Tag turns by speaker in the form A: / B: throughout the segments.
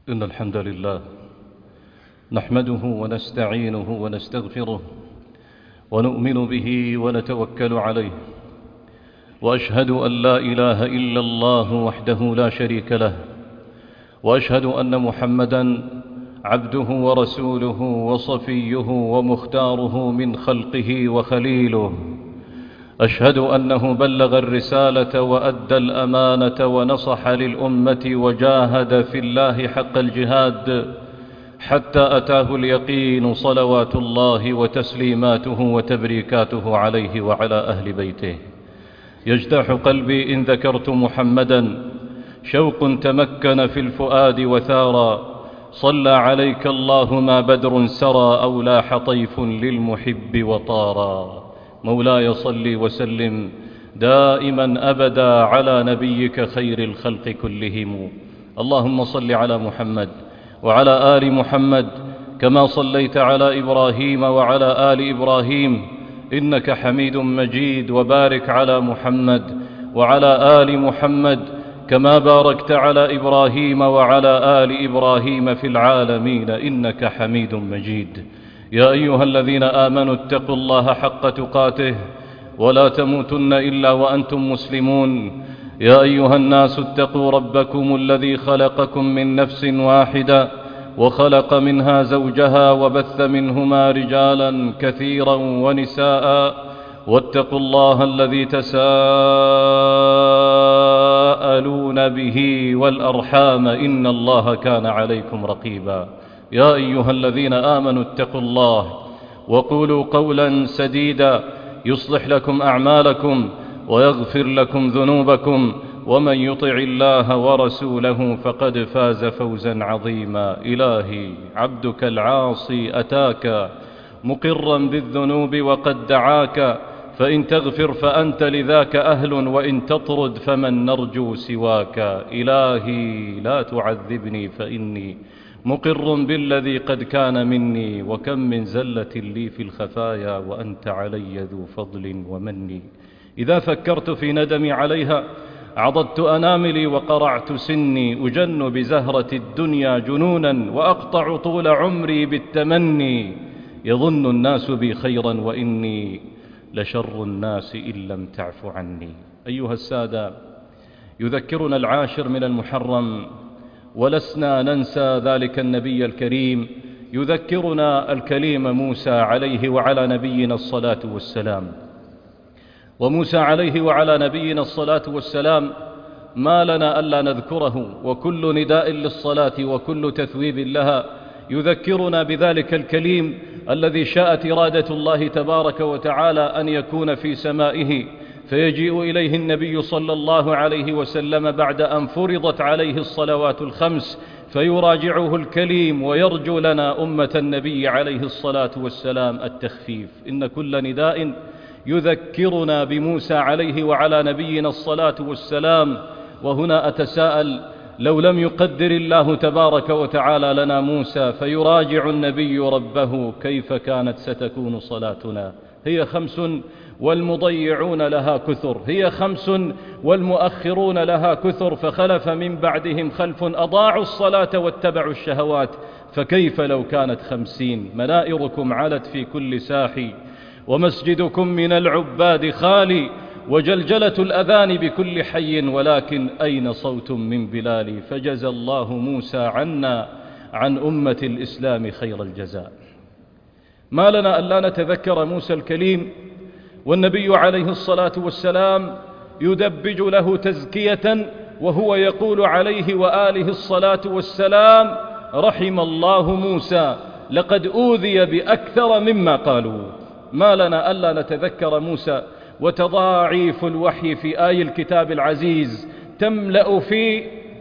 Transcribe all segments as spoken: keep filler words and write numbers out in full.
A: إن الحمد لله نحمده ونستعينه ونستغفره ونؤمن به ونتوكل عليه، وأشهد أن لا إله إلا الله وحده لا شريك له، وأشهد أن محمدًا عبده ورسوله وصفيه ومختاره من خلقه وخليله. أشهد أنه بلغ الرسالة وأدى الأمانة ونصح للأمة وجاهد في الله حق الجهاد حتى أتاه اليقين، صلوات الله وتسليماته وتبريكاته عليه وعلى أهل بيته. يجتاح قلبي إن ذكرت محمدا، شوق تمكن في الفؤاد وثارا. صلى عليك الله ما بدر سرى أو لاح طيف للمحب وطارا. مولاي صل وسلم دائما أبدا على نبيك خير الخلق كلهم. اللهم صل على محمد وعلى آل محمد كما صليت على إبراهيم وعلى آل إبراهيم إنك حميد مجيد، وبارك على محمد وعلى آل محمد كما باركت على إبراهيم وعلى آل إبراهيم في العالمين إنك حميد مجيد. يا أيها الذين آمنوا اتقوا الله حق تقاته ولا تموتن إلا وأنتم مسلمون. يا أيها الناس اتقوا ربكم الذي خلقكم من نفس واحدة وخلق منها زوجها وبث منهما رجالا كثيرا ونساء، واتقوا الله الذي تساءلون به والأرحام إن الله كان عليكم رقيبا. يا أيها الذين آمنوا اتقوا الله وقولوا قولا سديدا يصلح لكم أعمالكم ويغفر لكم ذنوبكم، ومن يطع الله ورسوله فقد فاز فوزا عظيما. إلهي عبدك العاصي أتاك مقرا بالذنوب وقد دعاك، فإن تغفر فأنت لذاك أهل، وإن تطرد فمن نرجو سواك. إلهي لا تعذبني فإني مقر بالذي قد كان مني، وكم من زلة لي في الخفايا وأنت علي ذو فضل ومن. إذا فكرت في ندمي عليها عضدت أناملي وقرعت سني، أجن بزهرة الدنيا جنونا وأقطع طول عمري بالتمني. يظن الناس بي خيرا وإني لشر الناس إن لم تعف عني. أيها السادة، يذكرنا العاشر من المحرم ولسنا ننسى ذلك النبي الكريم، يذكرنا الكليم موسى عليه وعلى نبينا الصلاة والسلام. وموسى عليه وعلى نبينا الصلاة والسلام ما لنا ألا نذكره، وكل نداء للصلاة وكل تثويب لها يذكرنا بذلك الكليم الذي شاءت إرادة الله تبارك وتعالى أن يكون في سمائه، فيجيء إليه النبي صلى الله عليه وسلم بعد أن فرضت عليه الصلوات الخمس، فيراجعه الكليم ويرجو لنا أمة النبي عليه الصلاة والسلام التخفيف. إن كل نداء يذكرنا بموسى عليه وعلى نبينا الصلاة والسلام. وهنا أتساءل، لو لم يقدر الله تبارك وتعالى لنا موسى فيراجع النبي ربه، كيف كانت ستكون صلاتنا؟ هي خمس والمضيعون لها كثر، هي خمس والمؤخرون لها كثر، فخلف من بعدهم خلف أضاعوا الصلاة واتبعوا الشهوات، فكيف لو كانت خمسين؟ منائركم علت في كل ساحي، ومسجدكم من العباد خالي، وجلجلة الأذان بكل حي، ولكن أين صوت من بلالي؟ فجزى الله موسى عنا عن أمة الإسلام خير الجزاء. ما لنا ألا نتذكر موسى الكليم والنبي عليه الصلاة والسلام يدبج له تزكية، وهو يقول عليه وآله الصلاة والسلام: رحم الله موسى لقد أوذي بأكثر مما قالوا. ما لنا ألا نتذكر موسى وتضاعيف الوحي في آي الكتاب العزيز تملأ في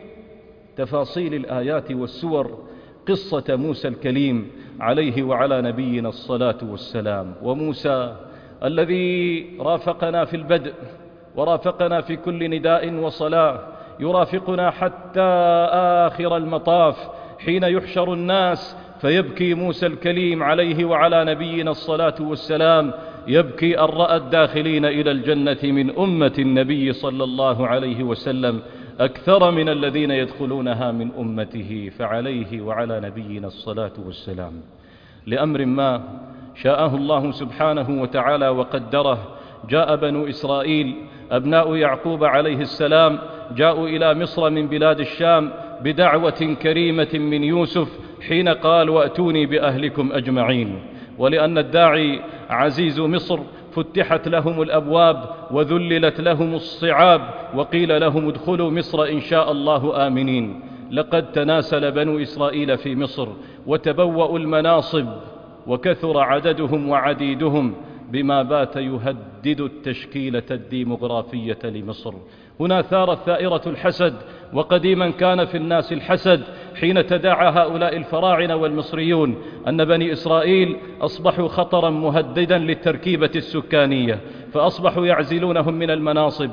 A: تفاصيل الآيات والسور قصة موسى الكليم عليه وعلى نبينا الصلاة والسلام. وموسى الذي رافقنا في البدء ورافقنا في كل نداء وصلاة، يرافقنا حتى آخر المطاف حين يحشر الناس، فيبكي موسى الكليم عليه وعلى نبينا الصلاة والسلام، يبكي أن رأى الداخلين إلى الجنة من أمة النبي صلى الله عليه وسلم أكثر من الذين يدخلونها من أمته، فعليه وعلى نبينا الصلاة والسلام لأمر ما شاءه الله سبحانه وتعالى وقدره جاء بنو إسرائيل أبناء يعقوب عليه السلام، جاءوا إلى مصر من بلاد الشام بدعوة كريمة من يوسف حين قال: وأتوني بأهلكم أجمعين. ولأن الداعي عزيز مصر فتحت لهم الأبواب وذللت لهم الصعاب وقيل لهم: ادخلوا مصر إن شاء الله آمنين. لقد تناسل بنو إسرائيل في مصر وتبوأوا المناصب وكثر عددهم وعديدهم بما بات يهدد التشكيلة الديمغرافية لمصر. هنا ثارت ثائرة الحسد، وقديما كان في الناس الحسد حين تداعى هؤلاء الفراعنة والمصريون أن بني إسرائيل أصبحوا خطرا مهددا للتركيبة السكانية، فأصبحوا يعزلونهم من المناصب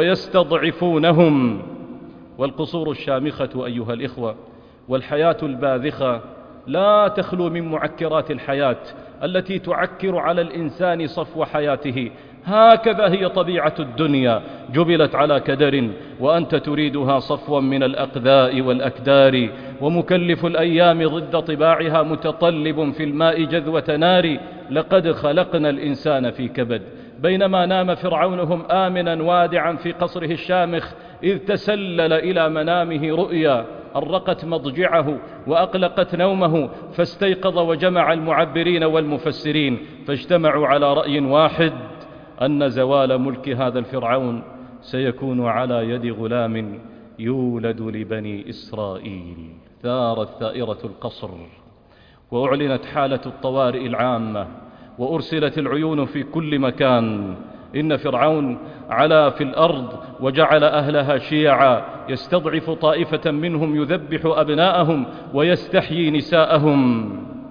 A: ويستضعفونهم. والقصور الشامخة أيها الإخوة والحياة الباذخة لا تخلو من معكرات الحياة التي تعكر على الإنسان صفو حياته. هكذا هي طبيعة الدنيا، جبلت على كدر، وأنت تريدها صفوا من الأقذاء والأكدار. ومكلف الأيام ضد طباعها متطلب في الماء جذوة نار. لقد خلقنا الإنسان في كبد. بينما نام فرعونهم آمنا وادعا في قصره الشامخ إذ تسلل إلى منامه رؤيا أرقت مضجعه وأقلقت نومه، فاستيقظ وجمع المعبرين والمفسرين فاجتمعوا على رأي واحد: أن زوال ملك هذا الفرعون سيكون على يد غلام يولد لبني إسرائيل. ثارت ثائرة القصر، وأعلنت حالة الطوارئ العامة، وأرسلت العيون في كل مكان. إن فرعون علا في الأرض وجعل أهلها شيعا، يستضعف طائفة منهم يذبح أبناءهم ويستحيي نساءهم.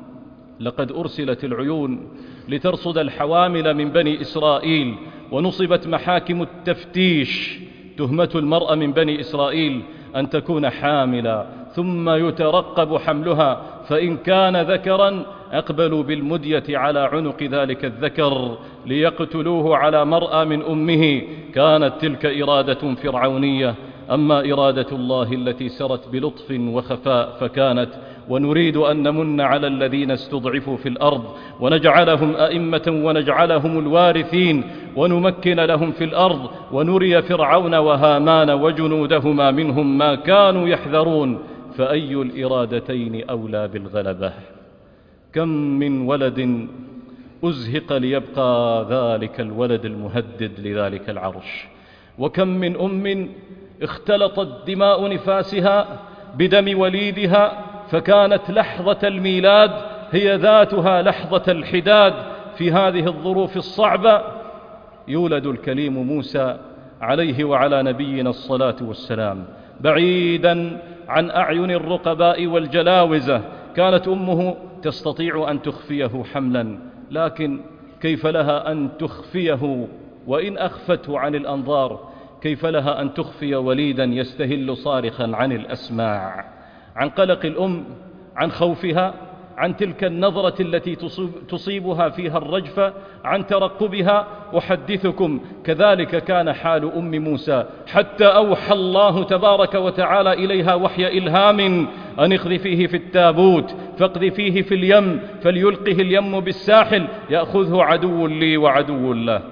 A: لقد أرسلت العيون لترصد الحوامل من بني إسرائيل، ونصبت محاكم التفتيش. تهمة المرأة من بني إسرائيل أن تكون حاملا، ثم يترقب حملها، فإن كان ذكرا أقبلوا بالمدية على عنق ذلك الذكر ليقتلوه على مرأى من أمه. كانت تلك إرادة فرعونية. أما إرادة الله التي سرت بلطف وخفاء فكانت: ونريد أن نمن على الذين استضعفوا في الأرض ونجعلهم أئمة ونجعلهم الوارثين ونمكن لهم في الأرض ونري فرعون وهامان وجنودهما منهم ما كانوا يحذرون. فأي الإرادتين أولى بالغلبة؟ كم من ولد أزهق ليبقى ذلك الولد المهدد لذلك العرش، وكم من أم اختلطت دماء نفاسها بدم وليدها، فكانت لحظة الميلاد هي ذاتها لحظة الحداد. في هذه الظروف الصعبة يولد الكليم موسى عليه وعلى نبينا الصلاة والسلام بعيدا عن أعين الرقباء والجلاوزة. كانت أمه تستطيع أن تخفيه حملا، لكن كيف لها أن تخفيه وإن أخفته عن الأنظار؟ كيف لها أن تخفي وليدا يستهل صارخا عن الأسماع؟ عن قلق الأم، عن خوفها، عن تلك النظرة التي تصيبها فيها الرجفة، عن ترقبها. أحدثكم كذلك كان حال أم موسى، حتى أوحى الله تبارك وتعالى إليها وحي إلهام أن اقذفيه في التابوت فاقذفيه في اليم فليلقه اليم بالساحل يأخذه عدو لي وعدو له.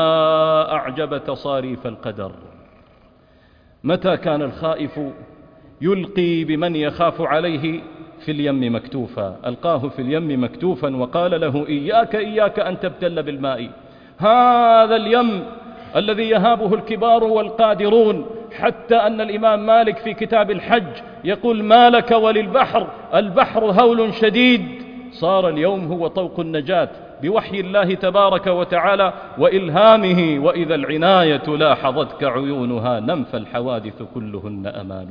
A: ما أعجب تصاريف القدر. متى كان الخائف يلقي بمن يخاف عليه في اليم مكتوفا؟ ألقاه في اليم مكتوفا وقال له: إياك إياك أن تبتل بالماء. هذا اليم الذي يهابه الكبار والقادرون، حتى أن الإمام مالك في كتاب الحج يقول: ما لك وللبحر، البحر هول شديد. صار اليوم هو طوق النجاة بوحي الله تبارك وتعالى وإلهامه. وإذا العناية لاحظتك عيونها نمف الحوادث كلهن أمان.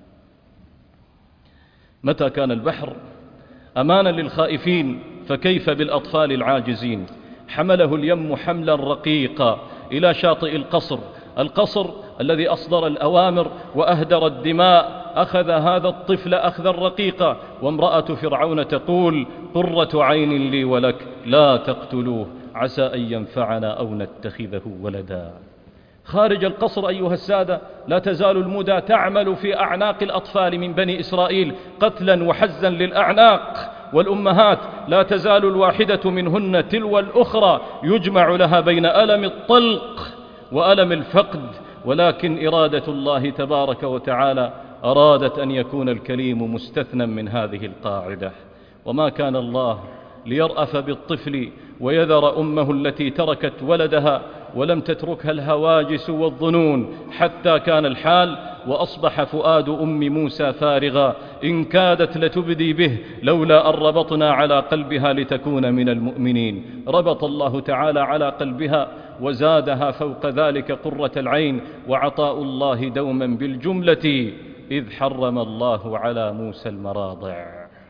A: متى كان البحر أمانا للخائفين فكيف بالأطفال العاجزين؟ حمله اليم حملا رقيقا إلى شاطئ القصر، القصر الذي أصدر الأوامر وأهدر الدماء. أخذ هذا الطفل أخذا رقيقا، وامرأة فرعون تقول: قرة عين لي ولك لا تقتلوه عسى أن ينفعنا أو نتخذه ولدا. خارج القصر أيها السادة لا تزال المدى تعمل في أعناق الأطفال من بني إسرائيل قتلا وحزا للأعناق، والأمهات لا تزال الواحدة منهن تلو الأخرى يجمع لها بين ألم الطلق وألم الفقد، ولكن إرادة الله تبارك وتعالى أرادت أن يكون الكليم مستثنى من هذه القاعدة. وما كان الله ليرأف بالطفل ويذر أمه التي تركت ولدها ولم تتركها الهواجس والظنون حتى كان الحال وأصبح فؤاد أم موسى فارغا إن كادت لتبدي به لولا أن ربطنا على قلبها لتكون من المؤمنين. ربط الله تعالى على قلبها وزادها فوق ذلك قرة العين وعطاء الله دوما بالجملة إذ حرم الله على موسى المراضع.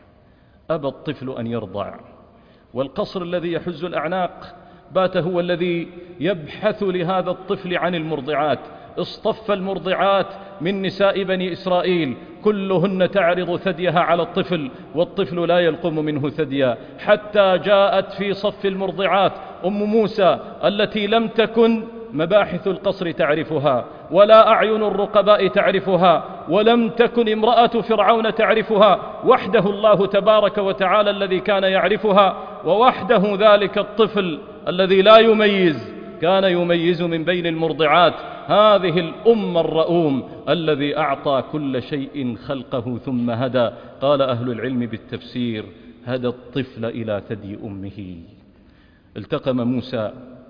A: أبى الطفل أن يرضع، والقصر الذي يحز الأعناق بات هو الذي يبحث لهذا الطفل عن المرضعات. اصطف المرضعات من نساء بني إسرائيل كلهن تعرض ثديها على الطفل والطفل لا يلقم منه ثديا، حتى جاءت في صف المرضعات أم موسى التي لم تكن مباحث القصر تعرفها ولا أعين الرقباء تعرفها ولم تكن امرأة فرعون تعرفها، وحده الله تبارك وتعالى الذي كان يعرفها، ووحده ذلك الطفل الذي لا يميز كان يميز من بين المرضعات هذه الأم الرؤوم الذي أعطى كل شيء خلقه ثم هدى. قال أهل العلم بالتفسير هدى الطفل إلى ثدي أمه. التقم موسى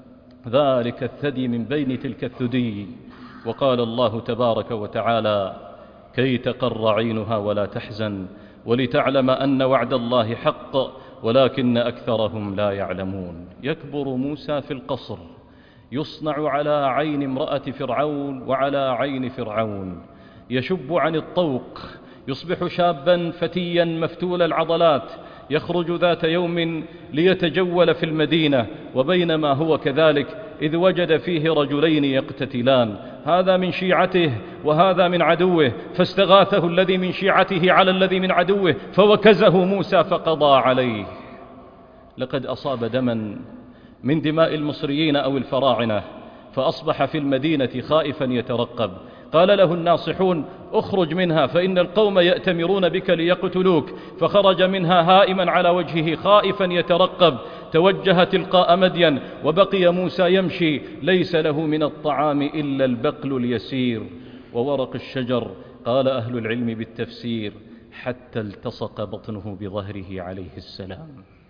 A: ذلك الثدي من بين تلك الثدي، وقال الله تبارك وتعالى كي تقر عينها ولا تحزن ولتعلم أن وعد الله حق ولكن أكثرهم لا يعلمون. يكبر موسى في القصر يصنع على عين امرأة فرعون وعلى عين فرعون، يشب عن الطوق، يصبح شابا فتيا مفتول العضلات، يخرج ذات يوم ليتجول في المدينة، وبينما هو كذلك إذ وجد فيه رجلين يقتتلان، هذا من شيعته وهذا من عدوه، فاستغاثه الذي من شيعته على الذي من عدوه فوكزه موسى فقضى عليه. لقد أصاب دما من دماء المصريين أو الفراعنة فأصبح في المدينة خائفا يترقب. قال له الناصحون اخرج منها فإن القوم يأتمرون بك ليقتلوك، فخرج منها هائما على وجهه خائفا يترقب. توجه تلقاء مدين وبقي موسى يمشي ليس له من الطعام إلا البقل اليسير وورق الشجر. قال أهل العلم بالتفسير حتى التصق بطنه بظهره عليه السلام.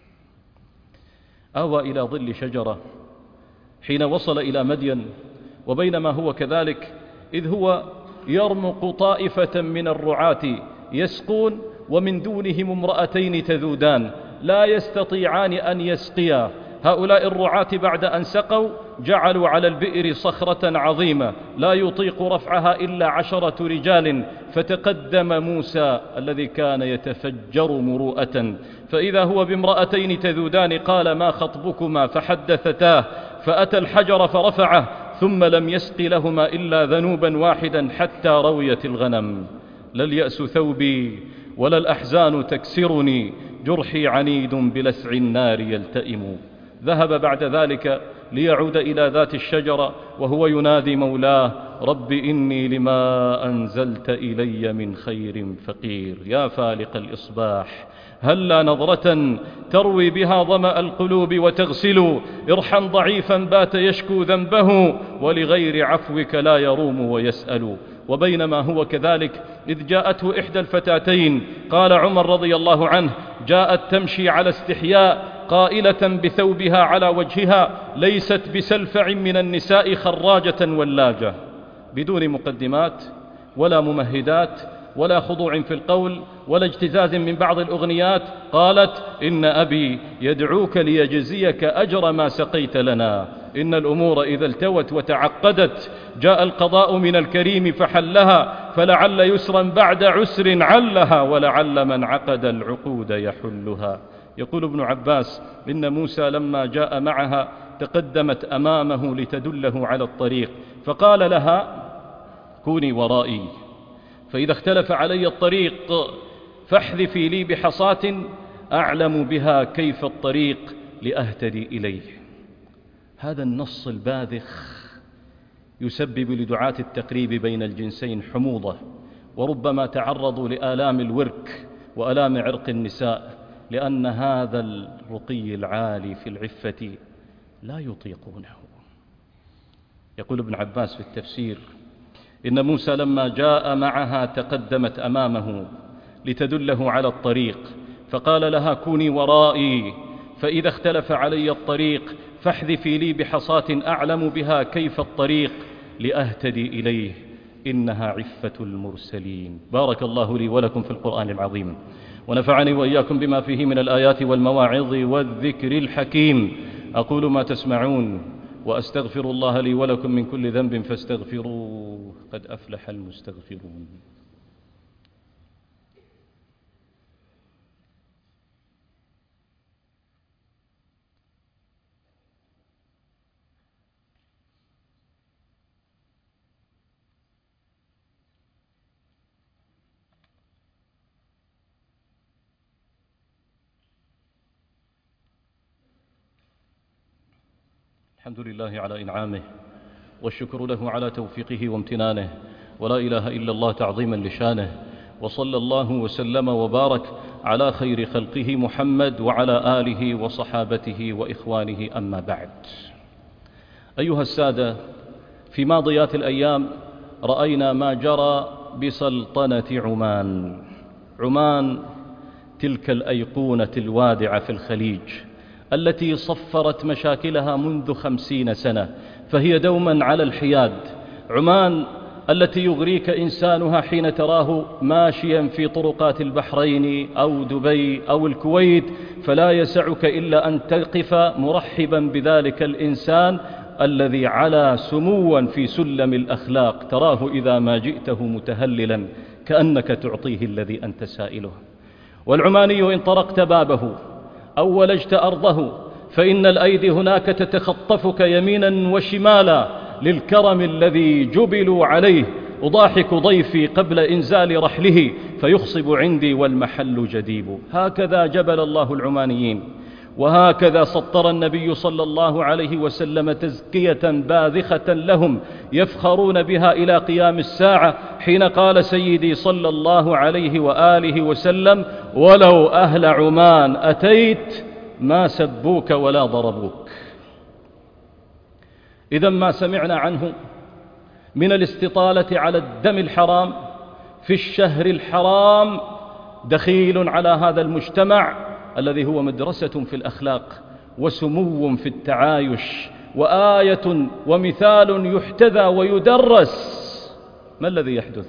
A: آوى إلى ظل شجرة حين وصل إلى مدين، وبينما هو كذلك إذ هو يرمق طائفة من الرعاة يسقون ومن دونهم امرأتين تذودان لا يستطيعان أن يسقيا. هؤلاء الرعاة بعد أن سقوا جعلوا على البئر صخرة عظيمة لا يطيق رفعها إلا عشرة رجال، فتقدم موسى الذي كان يتفجر مروءة فإذا هو بامرأتين تذودان قال ما خطبكما فحدثتاه، فأتى الحجر فرفعه ثم لم يسق لهما إلا ذنوبا واحدا حتى رويت الغنم. لا اليأس ثوبي ولا الأحزان تكسرني، جرحي عنيد بلسع النار يلتئم. ذهب بعد ذلك ليعود إلى ذات الشجرة وهو ينادي مولاه رب إني لما أنزلت إلي من خير فقير. يا فالق الإصباح هلا نظرة تروي بها ظمأ القلوب وتغسل، ارحم ضعيفا بات يشكو ذنبه ولغير عفوك لا يروم ويسأل. وبينما هو كذلك إذ جاءته إحدى الفتاتين، قال عمر رضي الله عنه جاءت تمشي على استحياء قائلة بثوبها على وجهها ليست بسلفع من النساء خراجة ولاجة، بدون مقدمات ولا ممهدات ولا خضوع في القول ولا اجتزاز من بعض الأغنيات، قالت إن أبي يدعوك ليجزيك أجر ما سقيت لنا، إن الأمور إذا التوت وتعقدت جاء القضاء من الكريم فحلها، فلعل يسرا بعد عسر علها ولعل من عقد العقود يحلها. يقول ابن عباس إن موسى لما جاء معها تقدمت أمامه لتدله على الطريق فقال لها كوني ورائي، فإذا اختلف علي الطريق فاحذفي لي بحصاة أعلم بها كيف الطريق لأهتدي إليه. هذا النص الباذخ يسبب لدعاة التقريب بين الجنسين حموضة، وربما تعرضوا لآلام الورك وآلام عرق النساء، لأن هذا الرقي العالي في العفة لا يطيقونه. يقول ابن عباس في التفسير: إن موسى لما جاء معها تقدمت أمامه لتدله على الطريق، فقال لها: كوني ورائي، فإذا اختلف علي الطريق فاحذفي لي بحصاة أعلم بها كيف الطريق لأهتدي إليه، إنها عفة المرسلين. بارك الله لي ولكم في القرآن العظيم، ونفعني وإياكم بما فيه من الآيات والمواعظ والذكر الحكيم. أقول ما تسمعون وأستغفر الله لي ولكم من كل ذنب فاستغفروه، قد أفلح المستغفرون. الحمد لله على إنعامه، والشكر له على توفيقه وامتنانه، ولا إله إلا الله تعظيما لشانه، وصلى الله وسلم وبارك على خير خلقه محمد وعلى آله وصحابته وإخوانه، أما بعد. أيها السادة، في ماضيات الأيام رأينا ما جرى بسلطنة عمان. عمان تلك الأيقونة الوادعة في الخليج التي صفرت مشاكلها منذ خمسين سنة، فهي دوما على الحياد. عمان التي يغريك إنسانها حين تراه ماشيا في طرقات البحرين أو دبي أو الكويت، فلا يسعك إلا أن تقف مرحبا بذلك الإنسان الذي على سموا في سلم الأخلاق، تراه إذا ما جئته متهللا كأنك تعطيه الذي أنت سائله. والعماني إن طرقت بابه أو ولجت أرضه فإن الأيدي هناك تتخطفك يمينا وشمالا للكرم الذي جبلوا عليه. أضاحك ضيفي قبل إنزال رحله فيخصب عندي والمحل جديب. هكذا جبل الله العمانيين، وهكذا سطر النبي صلى الله عليه وسلم تزكية باذخة لهم يفخرون بها إلى قيام الساعة، حين قال سيدي صلى الله عليه وآله وسلم: ولو أهل عمان أتيت ما سبوك ولا ضربوك. إذا ما سمعنا عنه من الاستطالة على الدم الحرام في الشهر الحرام دخيل على هذا المجتمع الذي هو مدرسة في الأخلاق وسمو في التعايش وآية ومثال يحتذى ويدرس. ما الذي يحدث؟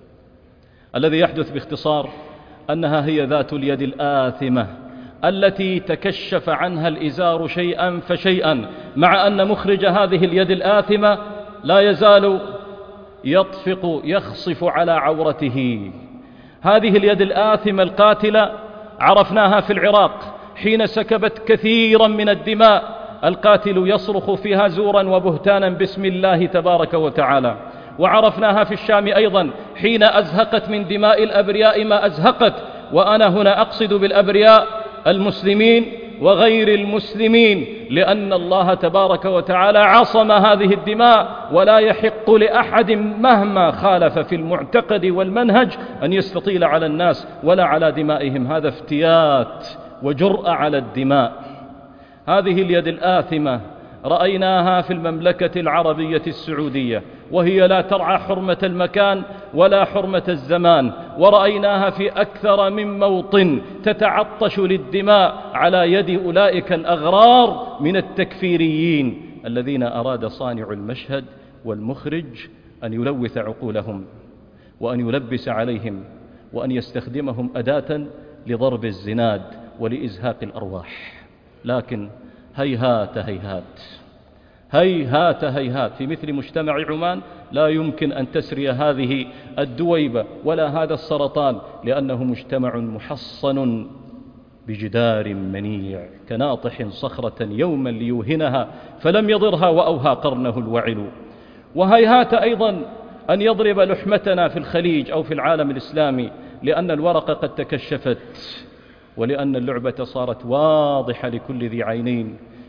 A: الذي يحدث باختصار أنها هي ذات اليد الآثمة التي تكشف عنها الإزار شيئا فشيئا، مع أن مخرج هذه اليد الآثمة لا يزال يطفق يخصف على عورته. هذه اليد الآثمة القاتلة عرفناها في العراق حين سكبت كثيرا من الدماء، القاتل يصرخ فيها زورا وبهتانا باسم الله تبارك وتعالى. وعرفناها في الشام أيضا حين أزهقت من دماء الأبرياء ما أزهقت، وأنا هنا أقصد بالأبرياء المسلمين وغير المسلمين، لأن الله تبارك وتعالى عصم هذه الدماء، ولا يحق لأحد مهما خالف في المعتقد والمنهج أن يستطيل على الناس ولا على دمائهم. هذا افتيات وجرأة على الدماء. هذه اليد الآثمة رأيناها في المملكة العربية السعودية، وهي لا ترعى حرمة المكان ولا حرمة الزمان، ورأيناها في أكثر من موطن تتعطش للدماء على يد أولئك الأغرار من التكفيريين الذين أراد صانع المشهد والمخرج أن يلوث عقولهم وأن يلبس عليهم وأن يستخدمهم أداة لضرب الزناد ولإزهاق الأرواح. لكن هيهات هيهات هيهات هيهات في مثل مجتمع عمان لا يمكن أن تسري هذه الدويبة ولا هذا السرطان، لأنه مجتمع محصن بجدار منيع كناطح صخرة يوما ليوهنها فلم يضرها وأوهى قرنه الوعل. وهيهات أيضا أن يضرب لحمتنا في الخليج أو في العالم الإسلامي، لأن الورقة قد تكشفت ولأن اللعبة صارت واضحة لكل ذي عينين.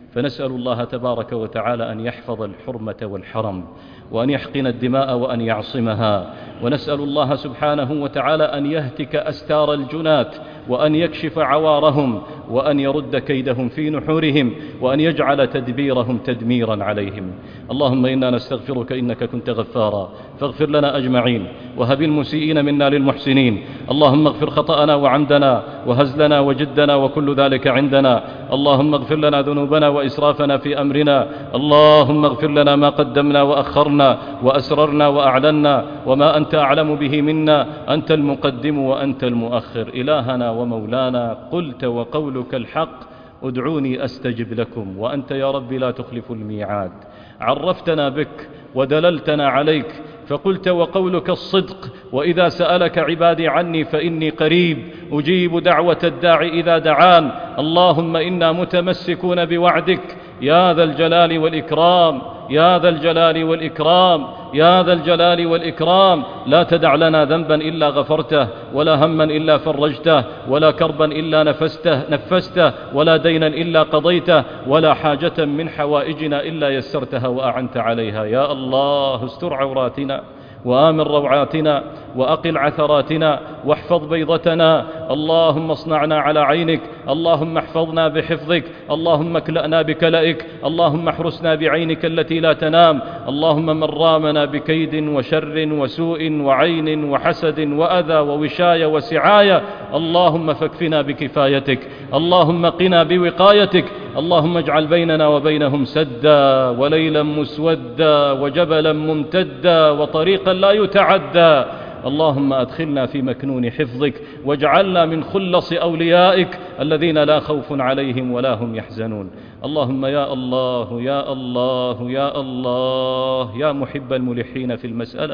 A: فنسأل الله تبارك وتعالى أن يحفظ الحرمة والحرم، وأن يحقن الدماء وأن يعصمها، ونسأل الله سبحانه وتعالى أن يهتك أستار الجنات، وأن يكشف عوارهم، وأن يرد كيدهم في نحورهم، وأن يجعل تدبيرهم تدميرا عليهم. اللهم إنا نستغفرك إنك كنت غفارا، فاغفر لنا أجمعين، وهب المسيئين منا للمحسنين. اللهم اغفر خطأنا وعمدنا وهزلنا وجدنا وكل ذلك عندنا. اللهم اغفر لنا ذنوبنا وإسرافنا في أمرنا. اللهم اغفر لنا ما قدمنا وأخرنا وأسررنا وأعلنا، وما أنت أعلم به منا، أنت المقدم وأنت المؤخر. إلهنا ومولانا، قلت وقولك الحق، ادعوني أستجب لكم، وأنت يا رب لا تخلف الميعاد. عرفتنا بك ودللتنا عليك، فقلت وقولك الصدق، وإذا سألك عبادي عني فإني قريب أجيب دعوة الداعي إذا دعان. اللهم إنا متمسكون بوعدك يا ذا الجلال والإكرام، يا ذا الجلال والإكرام، يا ذا الجلال والإكرام. لا تدع لنا ذنبا إلا غفرته، ولا هما إلا فرجته، ولا كربا إلا نفسته, نفسته ولا دينا إلا قضيته، ولا حاجة من حوائجنا إلا يسرتها وأعنت عليها. يا الله، استر عوراتنا وآمن روعاتنا، وأقل عثراتنا، واحفظ بيضتنا. اللهم اصنعنا على عينك، اللهم احفظنا بحفظك، اللهم اكلأنا بكلئك، اللهم احرسنا بعينك التي لا تنام. اللهم من رامنا بكيد وشر وسوء وعين وحسد وأذى ووشاية وسعاية، اللهم فاكفنا بكفايتك، اللهم قنا بوقايتك. اللهم اجعل بيننا وبينهم سدا، وليلا مسودا، وجبلا ممتدا، وطريقا لا يتعدى. اللهم أدخلنا في مكنون حفظك، واجعلنا من خلص أوليائك الذين لا خوف عليهم ولا هم يحزنون. اللهم يا الله يا الله يا الله، يا محب الملحين في المسألة،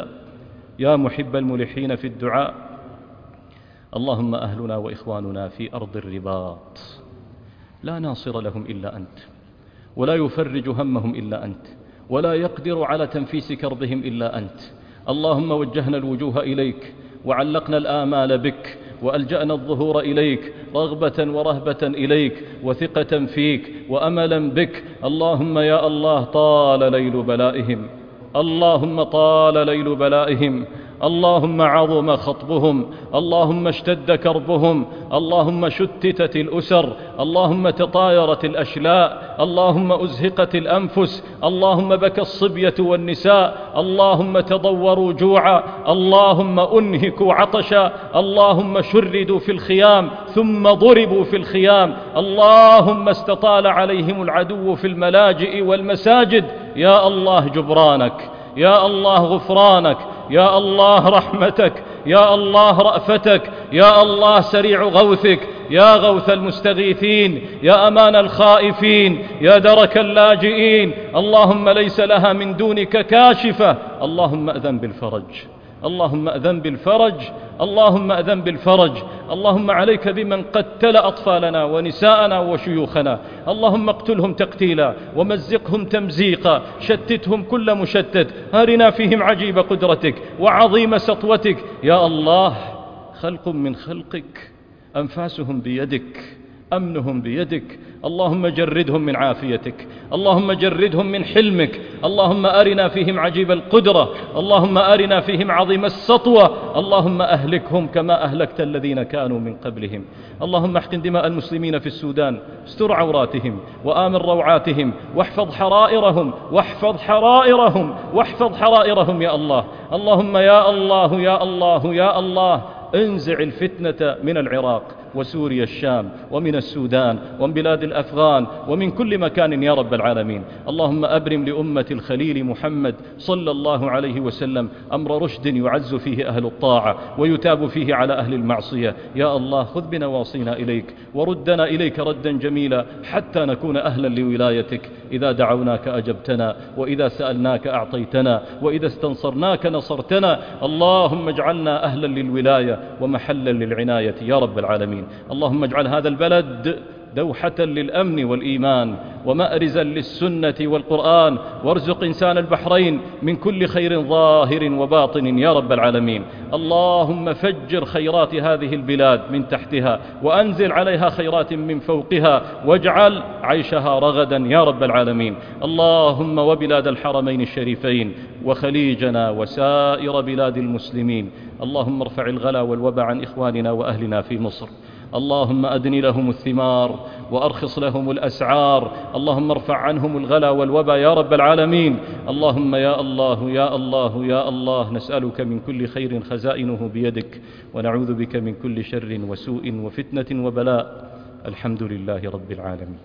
A: يا محب الملحين في الدعاء، اللهم أهلنا وإخواننا في أرض الرباط لا ناصر لهم إلا أنت، ولا يفرج همهم إلا أنت، ولا يقدر على تنفيس كربهم إلا أنت. اللهم وجهنا الوجوه إليك، وعلقنا الآمال بك، وألجأنا الظهور إليك، رغبة ورهبة إليك، وثقة فيك، وأملا بك. اللهم يا الله، طال ليل بلائهم، اللهم طال ليل بلائهم، اللهم عظم خطبهم، اللهم اشتد كربهم، اللهم شتتت الأسر، اللهم تطايرت الأشلاء، اللهم أزهقت الأنفس، اللهم بكى الصبية والنساء، اللهم تضوروا جوعا، اللهم أنهكوا عطشا، اللهم شردوا في الخيام ثم ضربوا في الخيام، اللهم استطال عليهم العدو في الملاجئ والمساجد. يا الله جبرانك، يا الله غفرانك، يا الله رحمتك، يا الله رأفتك، يا الله سريع غوثك، يا غوث المستغيثين، يا أمان الخائفين، يا درك اللاجئين. اللهم ليس لها من دونك كاشفة، اللهم أذن بالفرج، اللهم أذن بالفرج، اللهم أذن بالفرج. اللهم عليك بمن قتل أطفالنا ونساءنا وشيوخنا، اللهم اقتلهم تقتيلا، ومزقهم تمزيقا، شتتهم كل مشتت، أرنا فيهم عجيب قدرتك وعظيم سطوتك. يا الله، خلق من خلقك، أنفاسهم بيدك، أمنهم بيدك، اللهم جردهم من عافيتك، اللهم جردهم من حلمك، اللهم أرنا فيهم عجيب القدرة، اللهم أرنا فيهم عظيم السطوة، اللهم أهلكهم كما أهلكت الذين كانوا من قبلهم. اللهم احقن دماء المسلمين في السودان، استر عوراتهم وآمن روعاتهم، واحفظ حرائرهم، واحفظ حرائرهم، واحفظ حرائرهم يا الله. اللهم يا الله يا الله يا الله، انزع الفتنة من العراق وسوريا الشام، ومن السودان، ومن بلاد الأفغان، ومن كل مكان يا رب العالمين. اللهم أبرم لأمة الخليل محمد صلى الله عليه وسلم أمر رشد يعز فيه أهل الطاعة ويتاب فيه على أهل المعصية. يا الله، خذ بنواصينا إليك، وردنا إليك ردا جميلا، حتى نكون أهلا لولايتك. إذا دعوناك أجبتنا، وإذا سألناك أعطيتنا، وإذا استنصرناك نصرتنا. اللهم اجعلنا أهلا للولاية ومحلا للعناية يا رب العالمين. اللهم اجعل هذا البلد دوحة للأمن والإيمان ومأرزا للسنة والقرآن، وارزق إنسان البحرين من كل خير ظاهر وباطن يا رب العالمين. اللهم فجر خيرات هذه البلاد من تحتها، وأنزل عليها خيرات من فوقها، واجعل عيشها رغدا يا رب العالمين. اللهم وبلاد الحرمين الشريفين وخليجنا وسائر بلاد المسلمين، اللهم ارفع الغلا والوبا عن إخواننا وأهلنا في مصر. اللهم أدن لهم الثمار وأرخص لهم الأسعار، اللهم ارفع عنهم الغلا والوبا يا رب العالمين. اللهم يا الله يا الله يا الله، نسألك من كل خير خزائنه بيدك، ونعوذ بك من كل شر وسوء وفتنة وبلاء. الحمد لله رب العالمين.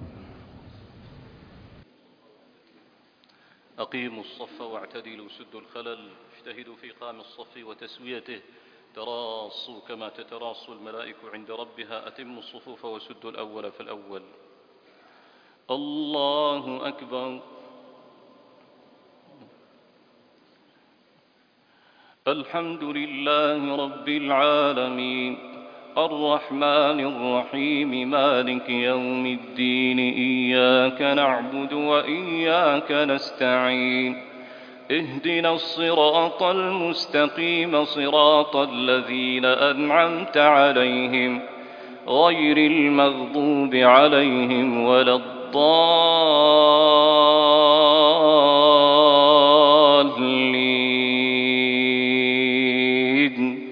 A: أقيموا الصف واعتدلوا، سدوا الخلل، اجتهدوا في إقام الصف وتسويته، تراصوا كما تتراص الملائكة عند ربها، أتموا الصفوف وسدوا الأول فالأول. الله أكبر. الحمد لله رب العالمين، الرحمن الرحيم، مالك يوم الدين، إياك نعبد وإياك نستعين، اهدنا الصراط المستقيم، صراط الذين أنعمت عليهم غير المغضوب عليهم ولا الضالين.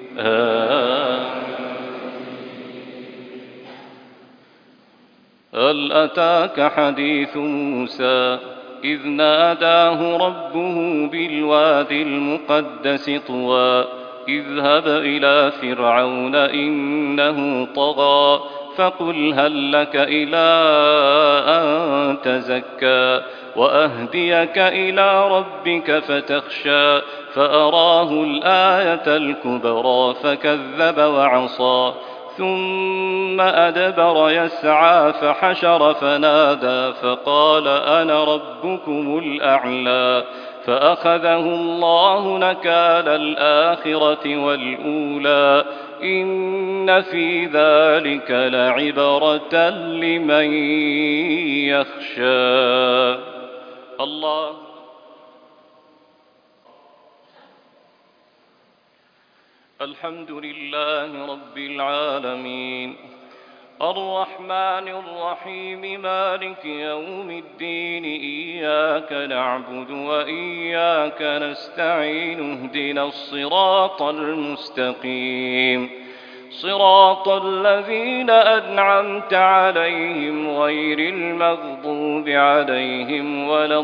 A: هل أتاك حديث موسى إذ ناداه ربه بالواد المقدس طوى، اذهب إلى فرعون إنه طغى، فقل هل لك إلى أن تزكى وأهديك إلى ربك فتخشى، فأراه الآية الكبرى فكذب وعصى، ثم أدبر يسعى فحشر فنادى فقال أنا ربكم الأعلى، فأخذه الله نكال الآخرة والأولى، إن في ذلك لعبرة لمن يخشى. الله الحمد لله رب العالمين، الرحمن الرحيم، مالك يوم الدين، إياك نعبد وإياك نستعين، اهدنا الصراط المستقيم، صراط الذين أنعمت عليهم غير المغضوب عليهم ولا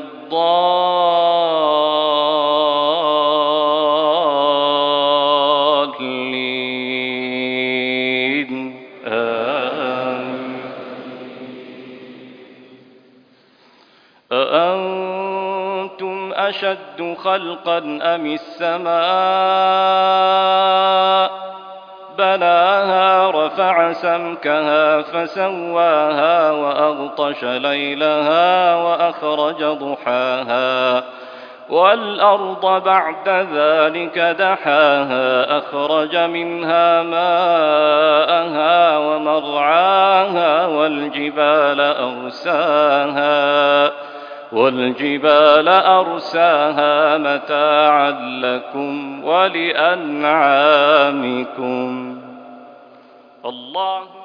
A: الضالين. آمين. أأنتم أشد خلقا أم السماء؟ بناها رفع سمكها فسواها وأغطش ليلها وأخرج ضحاها، والأرض بعد ذلك دحاها، أخرج منها ماءها ومرعاها، والجبال أرساها والجبال أرساها متاعا لكم ولأنعامكم. الله